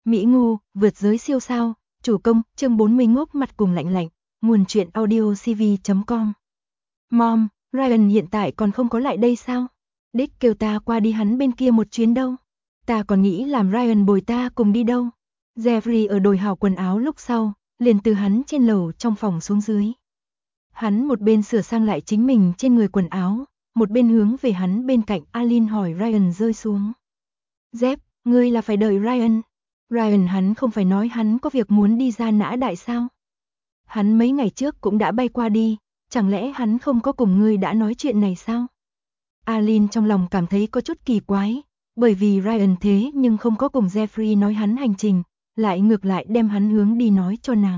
Mỹ Ngu, vượt giới siêu sao, chủ công, chương 40 ngốc mặt cùng lạnh lạnh, nguồn truyện audio cv.com. Mom, Ryan hiện tại còn không có lại đây sao? Dick kêu ta qua đi hắn bên kia một chuyến đâu. Ta còn nghĩ làm Ryan bồi ta cùng đi đâu. Jeffrey ở đồi hào quần áo lúc sau, liền từ hắn trên lầu trong phòng xuống dưới. Hắn một bên sửa sang lại chính mình trên người quần áo, một bên hướng về hắn bên cạnh Alin hỏi Ryan rơi xuống. Jeff, ngươi là phải đợi Ryan. Ryan hắn không phải nói hắn có việc muốn đi ra Nã Đại sao? Hắn mấy ngày trước cũng đã bay qua đi, chẳng lẽ hắn không có cùng ngươi đã nói chuyện này sao? Alin trong lòng cảm thấy có chút kỳ quái, bởi vì Ryan thế nhưng không có cùng Jeffrey nói hắn hành trình, lại ngược lại đem hắn hướng đi nói cho nàng.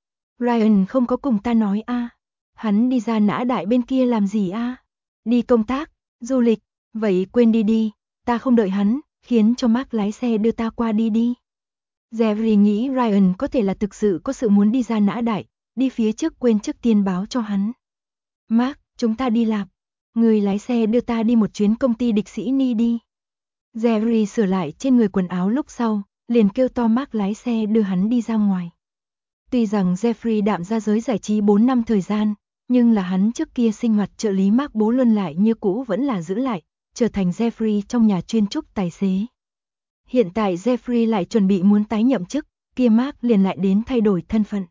Ryan không có cùng ta nói a, hắn đi ra Nã Đại bên kia làm gì a? Đi công tác, du lịch, vậy quên đi đi, ta không đợi hắn, khiến cho Mark lái xe đưa ta qua đi đi. Jeffrey nghĩ Ryan có thể là thực sự có sự muốn đi ra Nã Đại, đi phía trước quên trước tiên báo cho hắn. Mark, chúng ta đi lạp. Người lái xe đưa ta đi một chuyến công ty địch sĩ Ni đi. Jeffrey sửa lại trên người quần áo lúc sau, liền kêu to Mark lái xe đưa hắn đi ra ngoài. Tuy rằng Jeffrey đạm ra giới giải trí 4 năm thời gian, nhưng là hắn trước kia sinh hoạt trợ lý Mark bố luôn lại như cũ vẫn là giữ lại, trở thành Jeffrey trong nhà chuyên trúc tài xế. Hiện tại Jeffrey lại chuẩn bị muốn tái nhậm chức, kia Mark liền lại đến thay đổi thân phận.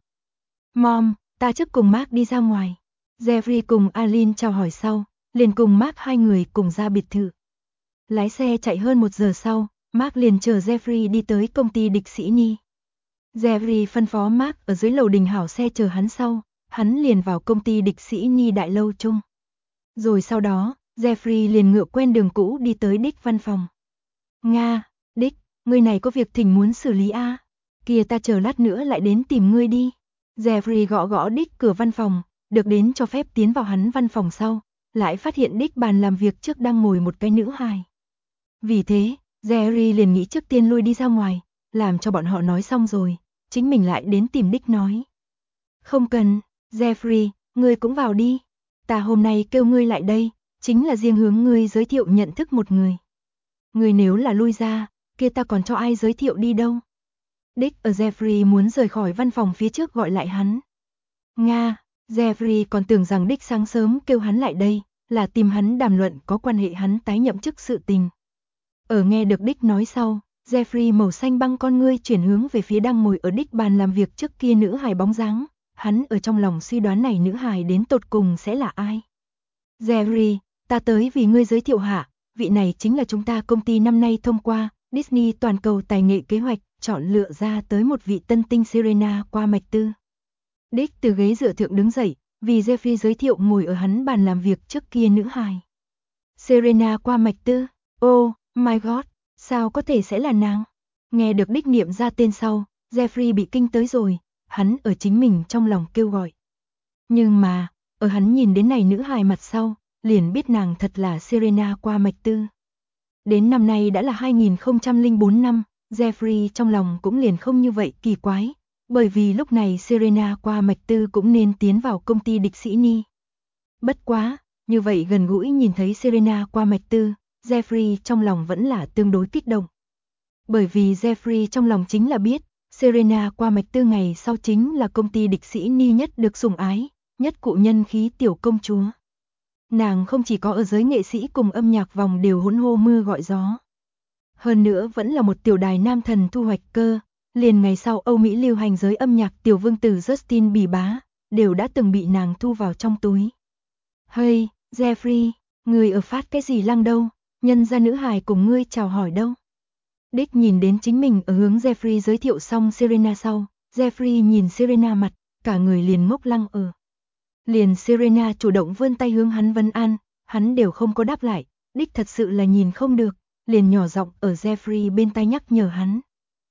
Mom, ta trước cùng Mark đi ra ngoài. Jeffrey cùng Alin chào hỏi sau, liền cùng Mark hai người cùng ra biệt thự. Lái xe chạy hơn 1 giờ sau, Mark liền chờ Jeffrey đi tới công ty địch sĩ Ni. Jeffrey phân phó Mark ở dưới lầu đình hảo xe chờ hắn sau, hắn liền vào công ty địch sĩ Ni đại lâu chung. Rồi sau đó, Jeffrey liền ngựa quen đường cũ đi tới Dick văn phòng. Nga, Dick, ngươi này có việc thỉnh muốn xử lý a? Kìa ta chờ lát nữa lại đến tìm ngươi đi. Jeffrey gõ gõ Dick cửa văn phòng, được đến cho phép tiến vào hắn văn phòng sau, lại phát hiện Dick bàn làm việc trước đang ngồi một cái nữ hài. Vì thế, Jerry liền nghĩ trước tiên lui đi ra ngoài, làm cho bọn họ nói xong rồi, chính mình lại đến tìm Dick nói. Không cần, Jeffrey, ngươi cũng vào đi. Ta hôm nay kêu ngươi lại đây, chính là riêng hướng ngươi giới thiệu nhận thức một người. Ngươi nếu là lui ra, kia ta còn cho ai giới thiệu đi đâu. Dick ở Jeffrey muốn rời khỏi văn phòng phía trước gọi lại hắn. Nga, Jeffrey còn tưởng rằng Dick sáng sớm kêu hắn lại đây, là tìm hắn đàm luận có quan hệ hắn tái nhậm chức sự tình. Ở nghe được Dick nói sau, Jeffrey màu xanh băng con ngươi chuyển hướng về phía đang ngồi ở Dick bàn làm việc trước kia nữ hài bóng dáng, hắn ở trong lòng suy đoán này nữ hài đến tột cùng sẽ là ai. Jeffrey, ta tới vì ngươi giới thiệu hạ, vị này chính là chúng ta công ty năm nay thông qua Disney toàn cầu tài nghệ kế hoạch, chọn lựa ra tới một vị tân tinh Serena qua mạch tư. Dick từ ghế dựa thượng đứng dậy, vì Jeffrey giới thiệu ngồi ở hắn bàn làm việc trước kia nữ hài. Serena qua mạch tư, oh my god, sao có thể sẽ là nàng? Nghe được Dick niệm ra tên sau, Jeffrey bị kinh tới rồi, hắn ở chính mình trong lòng kêu gọi. Nhưng mà, ở hắn nhìn đến này nữ hài mặt sau, liền biết nàng thật là Serena qua mạch tư. Đến năm nay đã là 2004 năm, Jeffrey trong lòng cũng liền không như vậy kỳ quái, bởi vì lúc này Serena qua mạch tư cũng nên tiến vào công ty địch sĩ Ni. Bất quá, như vậy gần gũi nhìn thấy Serena qua mạch tư, Jeffrey trong lòng vẫn là tương đối kích động. Bởi vì Jeffrey trong lòng chính là biết, Serena qua mạch tư ngày sau chính là công ty địch sĩ Ni nhất được sủng ái, nhất cụ nhân khí tiểu công chúa. Nàng không chỉ có ở giới nghệ sĩ cùng âm nhạc vòng đều hỗn hô mưa gọi gió. Hơn nữa vẫn là một tiểu đài nam thần thu hoạch cơ, liền ngày sau Âu Mỹ lưu hành giới âm nhạc tiểu vương tử Justin Bieber đều đã từng bị nàng thu vào trong túi. Hey, Jeffrey, người ở phát cái gì lăng đâu, nhân ra nữ hài cùng ngươi chào hỏi đâu. Dick nhìn đến chính mình ở hướng Jeffrey giới thiệu xong Serena sau, Jeffrey nhìn Serena mặt, cả người liền ngốc lăng ở. Liền Serena chủ động vươn tay hướng hắn vấn an, hắn đều không có đáp lại, Dick thật sự là nhìn không được, liền nhỏ giọng ở Jeffrey bên tai nhắc nhở hắn.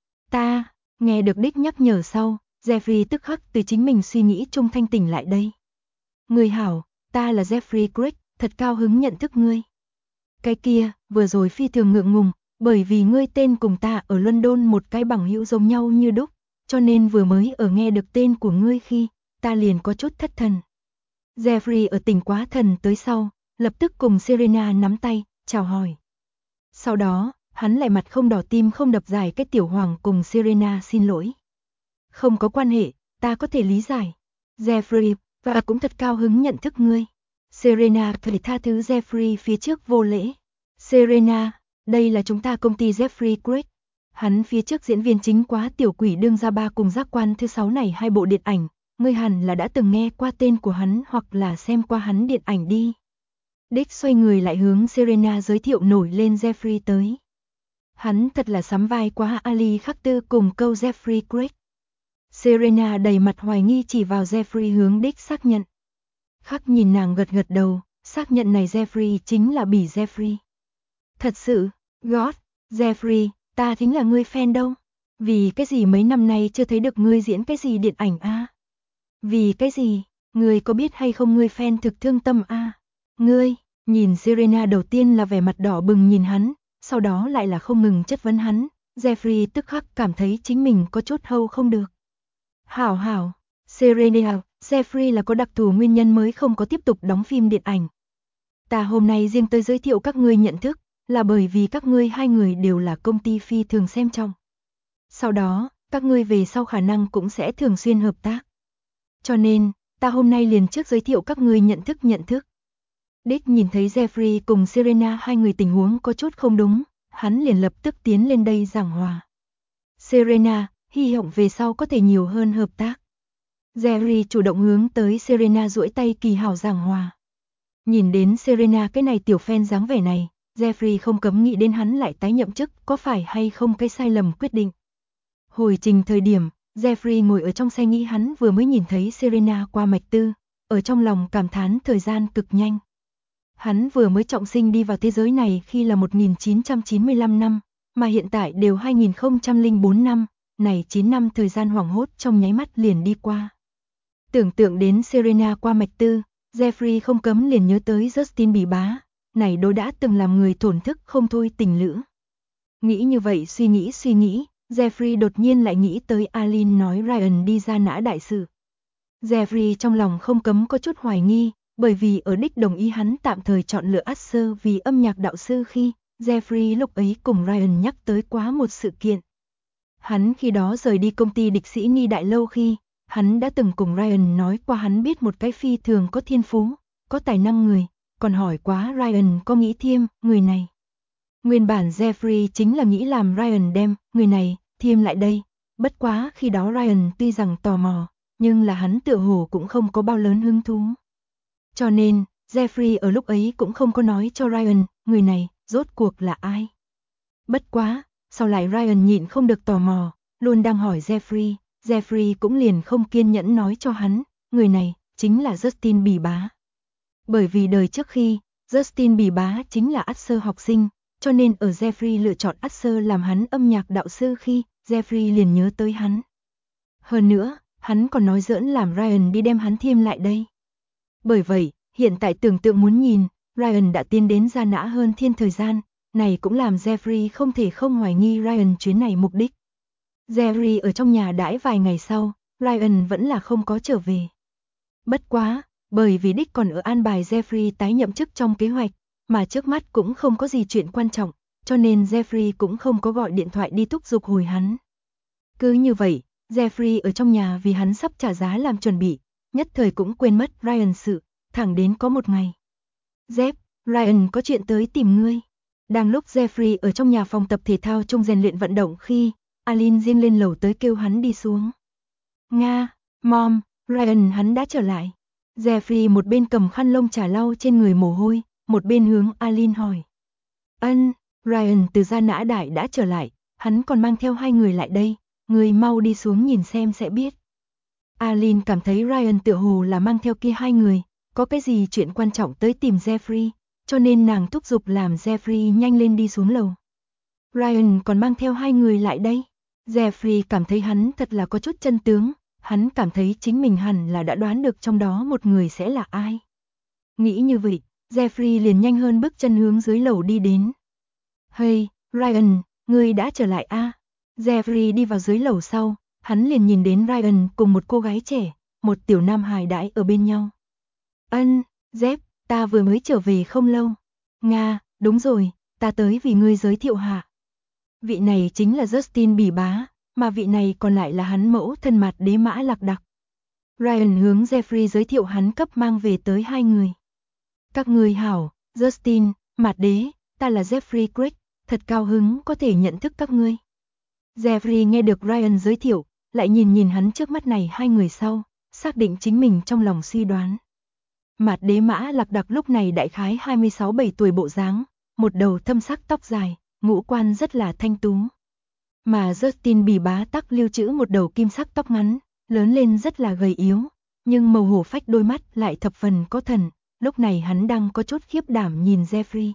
Ta, nghe được Dick nhắc nhở sau, Jeffrey tức khắc từ chính mình suy nghĩ trung thanh tỉnh lại đây. Người hảo, ta là Jeffrey Craig, thật cao hứng nhận thức ngươi. Cái kia, vừa rồi phi thường ngượng ngùng, bởi vì ngươi tên cùng ta ở London một cái bằng hữu giống nhau như đúc, cho nên vừa mới ở nghe được tên của ngươi khi, ta liền có chút thất thần. Jeffrey ở tỉnh quá thần tới sau, lập tức cùng Serena nắm tay, chào hỏi. Sau đó, Hắn lại mặt không đỏ tim không đập dài cái tiểu hoàng cùng Serena xin lỗi. Không có quan hệ, ta có thể lý giải. Jeffrey, và cũng thật cao hứng nhận thức ngươi. Serena phải tha thứ Jeffrey phía trước vô lễ. Serena, đây là chúng ta công ty Jeffrey Craig. Hắn phía trước diễn viên chính quá tiểu quỷ đương ra ba cùng giác quan thứ 6 này 2 bộ điện ảnh. Ngươi hẳn là đã từng nghe qua tên của hắn hoặc là xem qua hắn điện ảnh đi. Dick xoay người lại hướng Serena giới thiệu nổi lên Jeffrey tới. Hắn thật là sắm vai quá Ali Khắc Tư cùng câu Jeffrey Craig. Serena đầy mặt hoài nghi chỉ vào Jeffrey hướng Dick xác nhận. Khắc nhìn nàng gật gật đầu, xác nhận này Jeffrey chính là bỉ Jeffrey. Thật sự, God, Jeffrey, ta chính là ngươi fan đâu. Vì cái gì mấy năm nay chưa thấy được ngươi diễn cái gì điện ảnh a? Vì cái gì, ngươi có biết hay không ngươi fan thực thương tâm a? Ngươi, nhìn Serena đầu tiên là vẻ mặt đỏ bừng nhìn hắn, sau đó lại là không ngừng chất vấn hắn, Jeffrey tức khắc cảm thấy chính mình có chút hâu không được. Hảo, Serena, Jeffrey là có đặc thù nguyên nhân mới không có tiếp tục đóng phim điện ảnh. Ta hôm nay riêng tới giới thiệu các ngươi nhận thức, là bởi vì các ngươi hai người đều là công ty phi thường xem trọng. Sau đó, các ngươi về sau khả năng cũng sẽ thường xuyên hợp tác. Cho nên, ta hôm nay liền trước giới thiệu các ngươi nhận thức. Dick nhìn thấy Jeffrey cùng Serena hai người tình huống có chút không đúng, hắn liền lập tức tiến lên đây giảng hòa. Serena, hy vọng về sau có thể nhiều hơn hợp tác. Jeffrey chủ động hướng tới Serena duỗi tay kỳ hảo giảng hòa. Nhìn đến Serena cái này tiểu fan dáng vẻ này, Jeffrey không cấm nghĩ đến hắn lại tái nhậm chức có phải hay không cái sai lầm quyết định. Hồi trình thời điểm, Jeffrey ngồi ở trong xe nghĩ hắn vừa mới nhìn thấy Serena qua mạch tư, ở trong lòng cảm thán thời gian cực nhanh. Hắn vừa mới trọng sinh đi vào thế giới này khi là 1995 năm, mà hiện tại đều 2004 năm, này 9 năm thời gian hoảng hốt trong nháy mắt liền đi qua. Tưởng tượng đến Serena qua mạch tư, Jeffrey không cấm liền nhớ tới Justin Bieber, này đôi đã từng làm người thổn thức không thôi tình lữ. Nghĩ như vậy suy nghĩ, Jeffrey đột nhiên lại nghĩ tới Aline nói Ryan đi ra nã đại sự. Jeffrey trong lòng không cấm có chút hoài nghi, bởi vì ở Dick đồng ý hắn tạm thời chọn lựa Usher vì âm nhạc đạo sư khi, Jeffrey lúc ấy cùng Ryan nhắc tới quá một sự kiện. Hắn khi đó rời đi công ty Địch Sĩ Ni Đại Lâu khi, hắn đã từng cùng Ryan nói qua hắn biết một cái phi thường có thiên phú, có tài năng người, còn hỏi quá Ryan có nghĩ thiêm người này. Nguyên bản Jeffrey chính là nghĩ làm Ryan đem người này thiêm lại đây, bất quá khi đó Ryan tuy rằng tò mò, nhưng là hắn tựa hồ cũng không có bao lớn hứng thú. Cho nên, Jeffrey ở lúc ấy cũng không có nói cho Ryan, người này, rốt cuộc là ai. Bất quá, sau lại Ryan nhịn không được tò mò, luôn đang hỏi Jeffrey cũng liền không kiên nhẫn nói cho hắn, người này, chính là Justin Bieber. Bởi vì đời trước khi, Justin Bieber chính là Usher học sinh, cho nên ở Jeffrey lựa chọn Usher làm hắn âm nhạc đạo sư khi, Jeffrey liền nhớ tới hắn. Hơn nữa, hắn còn nói giỡn làm Ryan đi đem hắn thiêm lại đây. Bởi vậy, hiện tại tưởng tượng muốn nhìn, Ryan đã tiến đến ra nã hơn thiên thời gian, này cũng làm Jeffrey không thể không hoài nghi Ryan chuyến này mục đích. Jeffrey ở trong nhà đãi vài ngày sau, Ryan vẫn là không có trở về. Bất quá, bởi vì Dick còn ở an bài Jeffrey tái nhậm chức trong kế hoạch, mà trước mắt cũng không có gì chuyện quan trọng, cho nên Jeffrey cũng không có gọi điện thoại đi thúc giục hồi hắn. Cứ như vậy, Jeffrey ở trong nhà vì hắn sắp trả giá làm chuẩn bị, nhất thời cũng quên mất Ryan sự, thẳng đến có một ngày. Ryan có chuyện tới tìm ngươi. Đang lúc Jeffrey ở trong nhà phòng tập thể thao chung rèn luyện vận động khi, Aline riêng lên lầu tới kêu hắn đi xuống. Nga, Mom, Ryan hắn đã trở lại. Jeffrey một bên cầm khăn lông chà lau trên người mồ hôi, một bên hướng Aline hỏi. Ryan từ gia nã đại đã trở lại, hắn còn mang theo hai người lại đây, người mau đi xuống nhìn xem sẽ biết. Aline cảm thấy Ryan tựa hồ là mang theo kia hai người, có cái gì chuyện quan trọng tới tìm Jeffrey, cho nên nàng thúc giục làm Jeffrey nhanh lên đi xuống lầu. Ryan còn mang theo hai người lại đây. Jeffrey cảm thấy hắn thật là có chút chân tướng, hắn cảm thấy chính mình hẳn là đã đoán được trong đó một người sẽ là ai. Nghĩ như vậy, Jeffrey liền nhanh hơn bước chân hướng dưới lầu đi đến. Hey, Ryan, ngươi đã trở lại a? Jeffrey đi vào dưới lầu sau, hắn liền nhìn đến Ryan cùng một cô gái trẻ, một tiểu nam hài đãi ở bên nhau. Jeff, ta vừa mới trở về không lâu. Nga, đúng rồi, ta tới vì ngươi giới thiệu hạ. Vị này chính là Justin Bỉ bá, mà vị này còn lại là hắn mẫu thân Mạt Đế Mã Lạc Đặc. Ryan hướng Jeffrey giới thiệu hắn cấp mang về tới hai người. Các người hảo, Justin, Mạt Đế, ta là Jeffrey Craig, thật cao hứng có thể nhận thức các ngươi. Jeffrey nghe được Ryan giới thiệu, lại nhìn hắn trước mắt này hai người sau, xác định chính mình trong lòng suy đoán. Mạt Đế Mã Lạc Đặc lúc này đại khái 26-7 tuổi bộ dáng, một đầu thâm sắc tóc dài, ngũ quan rất là thanh tú. Mà Justin Bỉ bá tắc lưu trữ một đầu kim sắc tóc ngắn, lớn lên rất là gầy yếu, nhưng màu hổ phách đôi mắt lại thập phần có thần, lúc này hắn đang có chút khiếp đảm nhìn Jeffrey.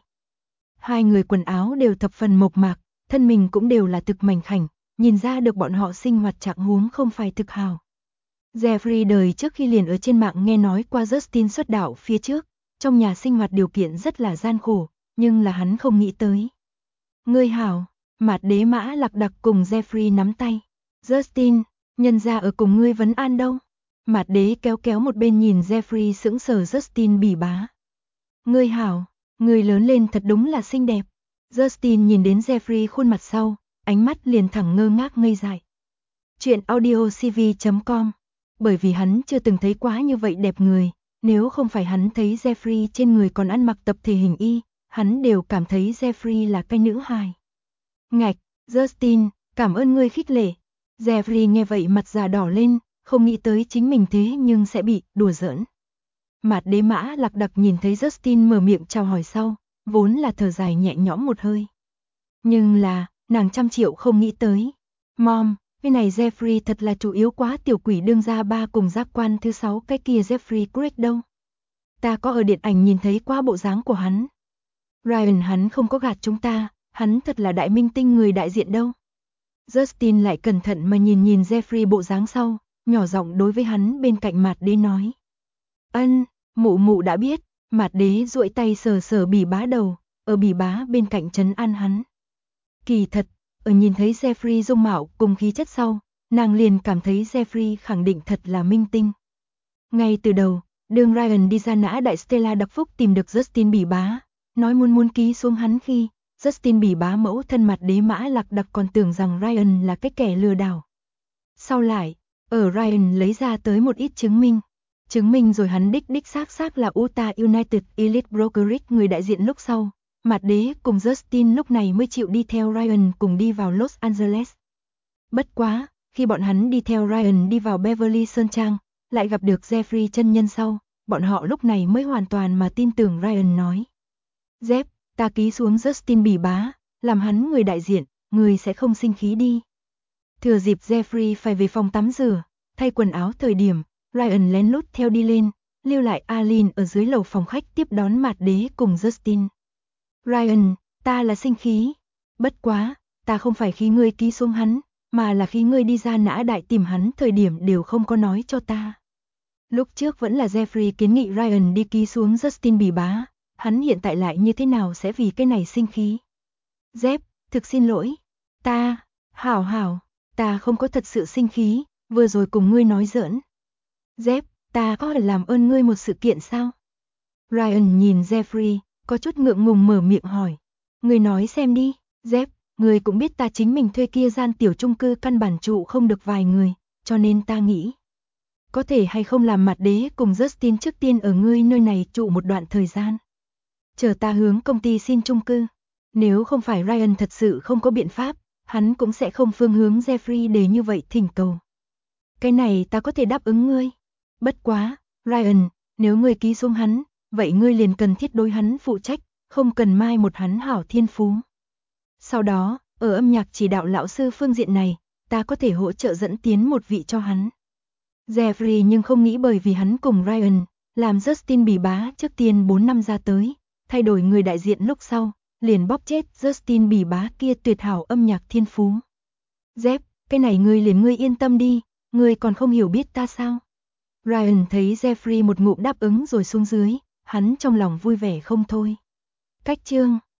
Hai người quần áo đều thập phần mộc mạc, thân mình cũng đều là thực mảnh khảnh, nhìn ra được bọn họ sinh hoạt trạng huống không phải thực hào. Jeffrey đời trước khi liền ở trên mạng nghe nói qua Justin xuất đạo phía trước, trong nhà sinh hoạt điều kiện rất là gian khổ, nhưng là hắn không nghĩ tới. Ngươi hảo, Mạt Đế Mã Lạc Đặc cùng Jeffrey nắm tay. Justin, nhân gia ở cùng ngươi vấn an đâu? Mạt Đế kéo một bên nhìn Jeffrey sững sờ Justin Bỉ bá. Ngươi hảo, ngươi lớn lên thật đúng là xinh đẹp. Justin nhìn đến Jeffrey khuôn mặt sau, ánh mắt liền thẳng ngơ ngác ngây dại. Chuyện audiocv.com. Bởi vì hắn chưa từng thấy quá như vậy đẹp người, nếu không phải hắn thấy Jeffrey trên người còn ăn mặc tập thể hình y, hắn đều cảm thấy Jeffrey là cái nữ hài. Ngạch, Justin, cảm ơn ngươi khích lệ. Jeffrey nghe vậy mặt già đỏ lên, không nghĩ tới chính mình thế nhưng sẽ bị đùa giỡn. Mạt Đế Mã Lạc Đặc nhìn thấy Justin mở miệng chào hỏi sau, vốn là thở dài nhẹ nhõm một hơi. Nhưng là, nàng trăm triệu không nghĩ tới. Mom, cái này Jeffrey thật là chủ yếu quá, tiểu quỷ đương gia ba cùng giác quan thứ 6 cái kia Jeffrey Craig đâu. Ta có ở điện ảnh nhìn thấy qua bộ dáng của hắn. Ryan hắn không có gạt chúng ta, hắn thật là đại minh tinh người đại diện đâu. Justin lại cẩn thận mà nhìn Jeffrey bộ dáng sau, nhỏ giọng đối với hắn bên cạnh Mạt Đế nói. Ân, mụ đã biết. Mạt Đế duỗi tay sờ Bỉ bá đầu, ở Bỉ bá bên cạnh trấn an hắn. Kỳ thật, ở nhìn thấy Jeffrey dung mạo cùng khí chất sau, nàng liền cảm thấy Jeffrey khẳng định thật là minh tinh. Ngay từ đầu, đường Ryan đi ra nã đại Stella đặc phúc tìm được Justin Bỉ bá, nói muốn ký xuống hắn khi, Justin Bỉ bá mẫu thân Mạt Đế Mã Lạc Đặc còn tưởng rằng Ryan là cái kẻ lừa đảo. Sau lại, ở Ryan lấy ra tới một ít chứng minh rồi hắn đích xác là Utah United Elite Brokerage người đại diện lúc sau. Mạt Đế cùng Justin lúc này mới chịu đi theo Ryan cùng đi vào Los Angeles. Bất quá, khi bọn hắn đi theo Ryan đi vào Beverly Sơn Trang, lại gặp được Jeffrey chân nhân sau, bọn họ lúc này mới hoàn toàn mà tin tưởng Ryan nói. Jeff, ta ký xuống Justin Bỉ bá, làm hắn người đại diện, người sẽ không sinh khí đi. Thừa dịp Jeffrey phải về phòng tắm rửa, thay quần áo thời điểm, Ryan lén lút theo đi lên, lưu lại Aline ở dưới lầu phòng khách tiếp đón Mạt Đế cùng Justin. Ryan, ta là sinh khí. Bất quá, ta không phải khí ngươi ký xuống hắn, mà là khí ngươi đi ra nã đại tìm hắn thời điểm đều không có nói cho ta. Lúc trước vẫn là Jeffrey kiến nghị Ryan đi ký xuống Justin Bỉ bá, hắn hiện tại lại như thế nào sẽ vì cái này sinh khí. Jeff, thực xin lỗi. Hảo, ta không có thật sự sinh khí, vừa rồi cùng ngươi nói giỡn. Jeff, ta có thể làm ơn ngươi một sự kiện sao? Ryan nhìn Jeffrey, có chút ngượng ngùng mở miệng hỏi. Ngươi nói xem đi, Jeff, ngươi cũng biết ta chính mình thuê kia gian tiểu chung cư căn bản trụ không được vài người, cho nên ta nghĩ. Có thể hay không làm Mạt Đế cùng Justin trước tiên ở ngươi nơi này trụ một đoạn thời gian. Chờ ta hướng công ty xin chung cư. Nếu không phải Ryan thật sự không có biện pháp, hắn cũng sẽ không phương hướng Jeffrey để như vậy thỉnh cầu. Cái này ta có thể đáp ứng ngươi. Bất quá, Ryan, nếu ngươi ký xuống hắn, vậy ngươi liền cần thiết đối hắn phụ trách, không cần mai một hắn hảo thiên phú. Sau đó, ở âm nhạc chỉ đạo lão sư phương diện này, ta có thể hỗ trợ dẫn tiến một vị cho hắn. Jeffrey nhưng không nghĩ bởi vì hắn cùng Ryan, làm Justin Bỉ bá trước tiên 4 năm ra tới, thay đổi người đại diện lúc sau, liền bóp chết Justin Bỉ bá kia tuyệt hảo âm nhạc thiên phú. Jeff, cái này ngươi yên tâm đi, ngươi còn không hiểu biết ta sao? Ryan thấy Jeffrey một ngụm đáp ứng rồi xuống dưới, hắn trong lòng vui vẻ không thôi. Cách chương